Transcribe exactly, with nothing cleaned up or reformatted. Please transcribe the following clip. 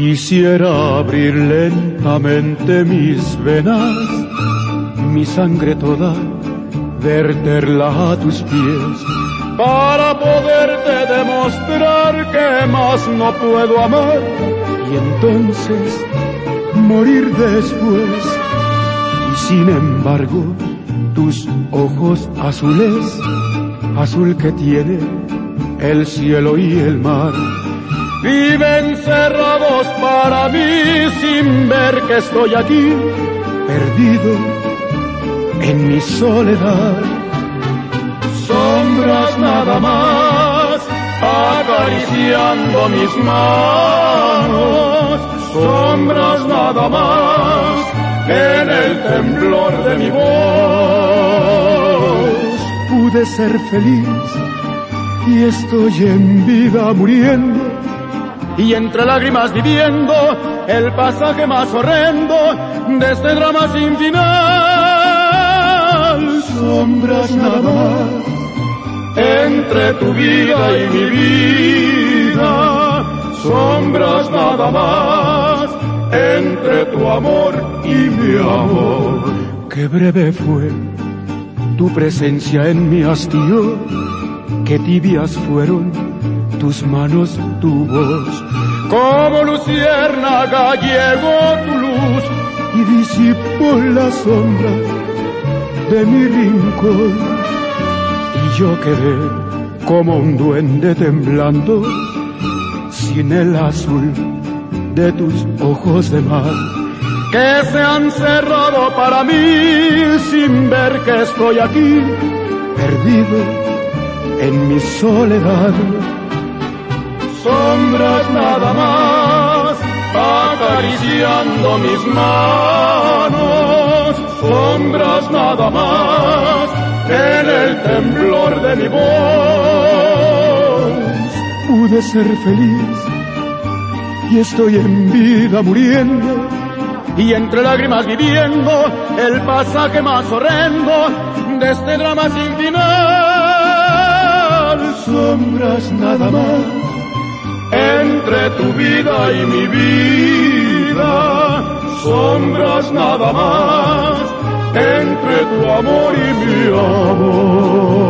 Quisiera abrir lentamente mis venas, mi sangre toda, verterla a tus pies, para poderte demostrar que más no puedo amar, y entonces morir después. Y sin embargo, tus ojos azules, azul que tiene el cielo y el mar, viven cerrados para mí sin ver que estoy aquí, perdido en mi soledad. Sombras nada más, acariciando mis manos, sombras nada más, en el temblor de mi voz. Pude ser feliz y estoy en vida muriendo, y entre lágrimas viviendo el pasaje más horrendo de este drama sin final. Sombras nada más, entre tu vida y mi vida, sombras nada más, entre tu amor y mi amor. Qué breve fue tu presencia en mi hastío, qué tibias fueron tus manos, tu voz. Como luciérnaga llegó tu luz y disipó la sombra de mi rincón, y yo quedé como un duende temblando sin el azul de tus ojos de mar, que se han cerrado para mí sin ver que estoy aquí, perdido en mi soledad. Sombras nada más, acariciando mis manos, sombras nada más, en el temblor de mi voz. Pude ser feliz y estoy en vida muriendo, y entre lágrimas viviendo el pasaje más horrendo de este drama sin final. Sombras nada más, entre tu vida y mi vida, sombras nada más, entre tu amor y mi amor.